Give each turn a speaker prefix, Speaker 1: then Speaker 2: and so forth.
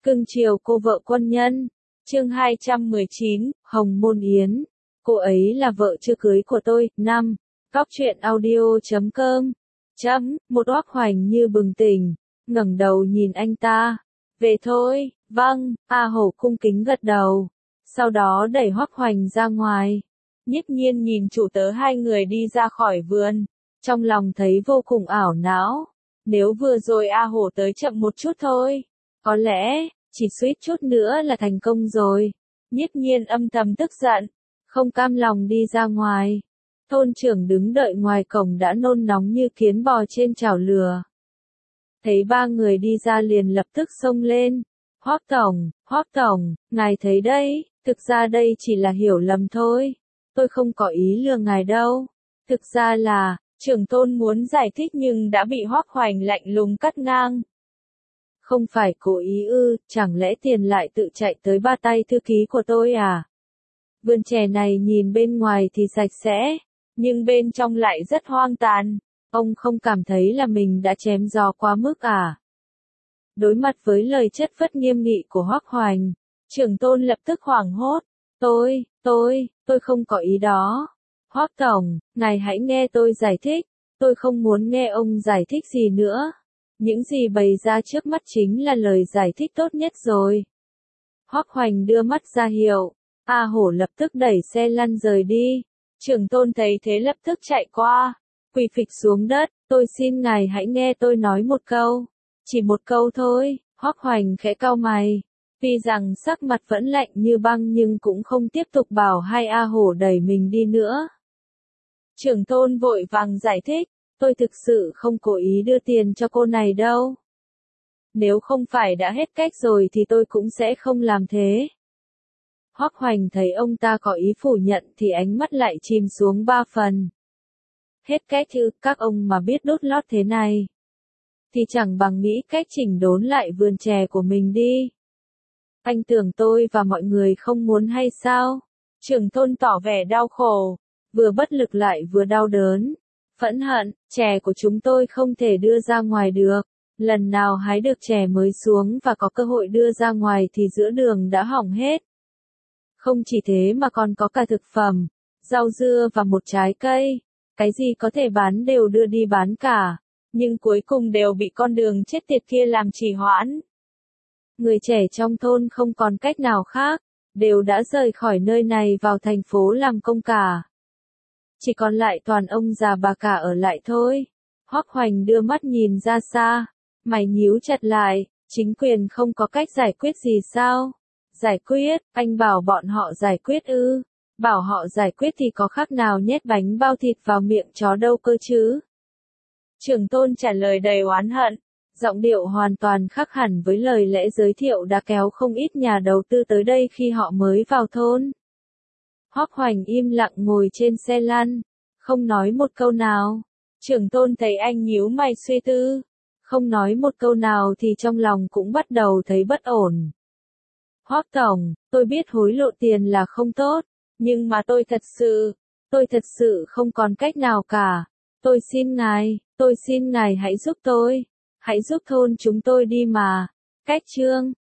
Speaker 1: Cưng chiều cô vợ quân nhân. Chương 219, Hồng Môn Yến. Cô ấy là vợ chưa cưới của tôi. 5. Góc truyện audio.com. Một Hoắc Hoành như bừng tỉnh, ngẩng đầu nhìn anh ta. Về thôi. Vâng. A Hổ cung kính gật đầu. Sau đó đẩy Hoắc Hoành ra ngoài. Nhiếp Nhiên nhìn chủ tớ hai người đi ra khỏi vườn, trong lòng thấy vô cùng ảo não. Nếu vừa rồi A Hổ tới chậm một chút thôi, có lẽ chỉ suýt chút nữa là thành công rồi. Nhiếp Nhiên âm thầm tức giận, không cam lòng đi ra ngoài. Thôn trưởng đứng đợi ngoài cổng đã nôn nóng như kiến bò trên chảo lửa. Thấy ba người đi ra liền lập tức xông lên. Hoắc Tổng, ngài thấy đấy, thực ra đây chỉ là hiểu lầm thôi. Tôi không có ý lừa ngài đâu. Thực ra là, trưởng tôn muốn giải thích nhưng đã bị Hoắc Hoành lạnh lùng cắt ngang. Không phải cố ý ư, chẳng lẽ tiền lại tự chạy tới ba tay thư ký của tôi à? Vườn chè này nhìn bên ngoài thì sạch sẽ, nhưng bên trong lại rất hoang tàn. Ông không cảm thấy là mình đã chém gió quá mức à? Đối mặt với lời chất vấn nghiêm nghị của Hoắc Hoành, trưởng tôn lập tức hoảng hốt. Tôi không có ý đó. Hoắc Tổng, ngài hãy nghe tôi giải thích. Tôi không muốn nghe ông giải thích gì nữa. Những gì bày ra trước mắt chính là lời giải thích tốt nhất rồi. Hoắc Hoành đưa mắt ra hiệu. A Hổ lập tức đẩy xe lăn rời đi. Trưởng tôn thấy thế lập tức chạy qua, quỳ phịch xuống đất. Tôi xin ngài hãy nghe tôi nói một câu. Chỉ một câu thôi. Hoắc Hoành khẽ cau mày. Tuy rằng sắc mặt vẫn lạnh như băng nhưng cũng không tiếp tục bảo hai A Hổ đẩy mình đi nữa. Trưởng tôn vội vàng giải thích. Tôi thực sự không cố ý đưa tiền cho cô này đâu. Nếu không phải đã hết cách rồi thì tôi cũng sẽ không làm thế. Hoắc Hoành thấy ông ta có ý phủ nhận thì ánh mắt lại chìm xuống 3 phần. Hết cách chứ, các ông mà biết đốt lót thế này thì chẳng bằng nghĩ cách chỉnh đốn lại vườn chè của mình đi. Anh tưởng tôi và mọi người không muốn hay sao? Trưởng tôn tỏ vẻ đau khổ, vừa bất lực lại vừa đau đớn. Phẫn hận, chè của chúng tôi không thể đưa ra ngoài được. Lần nào hái được chè mới xuống và có cơ hội đưa ra ngoài thì giữa đường đã hỏng hết. Không chỉ thế mà còn có cả thực phẩm, rau dưa và một trái cây. Cái gì có thể bán đều đưa đi bán cả. Nhưng cuối cùng đều bị con đường chết tiệt kia làm trì hoãn. Người trẻ trong thôn không còn cách nào khác, đều đã rời khỏi nơi này vào thành phố làm công cả. Chỉ còn lại toàn ông già bà cả ở lại thôi. Hoắc Hoành đưa mắt nhìn ra xa, mày nhíu chặt lại, chính quyền không có cách giải quyết gì sao? Giải quyết, anh bảo bọn họ giải quyết ư? Bảo họ giải quyết thì có khác nào nhét bánh bao thịt vào miệng chó đâu cơ chứ? Trưởng tôn trả lời đầy oán hận, giọng điệu hoàn toàn khác hẳn với lời lẽ giới thiệu đã kéo không ít nhà đầu tư tới đây khi họ mới vào thôn. Hoắc Hoành im lặng ngồi trên xe lăn, không nói một câu nào. Trưởng tôn thấy anh nhíu mày suy tư, không nói một câu nào thì trong lòng cũng bắt đầu thấy bất ổn. Hoắc Tổng, tôi biết hối lộ tiền là không tốt, nhưng mà tôi thật sự không còn cách nào cả. Tôi xin ngài hãy giúp tôi, hãy giúp thôn chúng tôi đi mà. Cách chương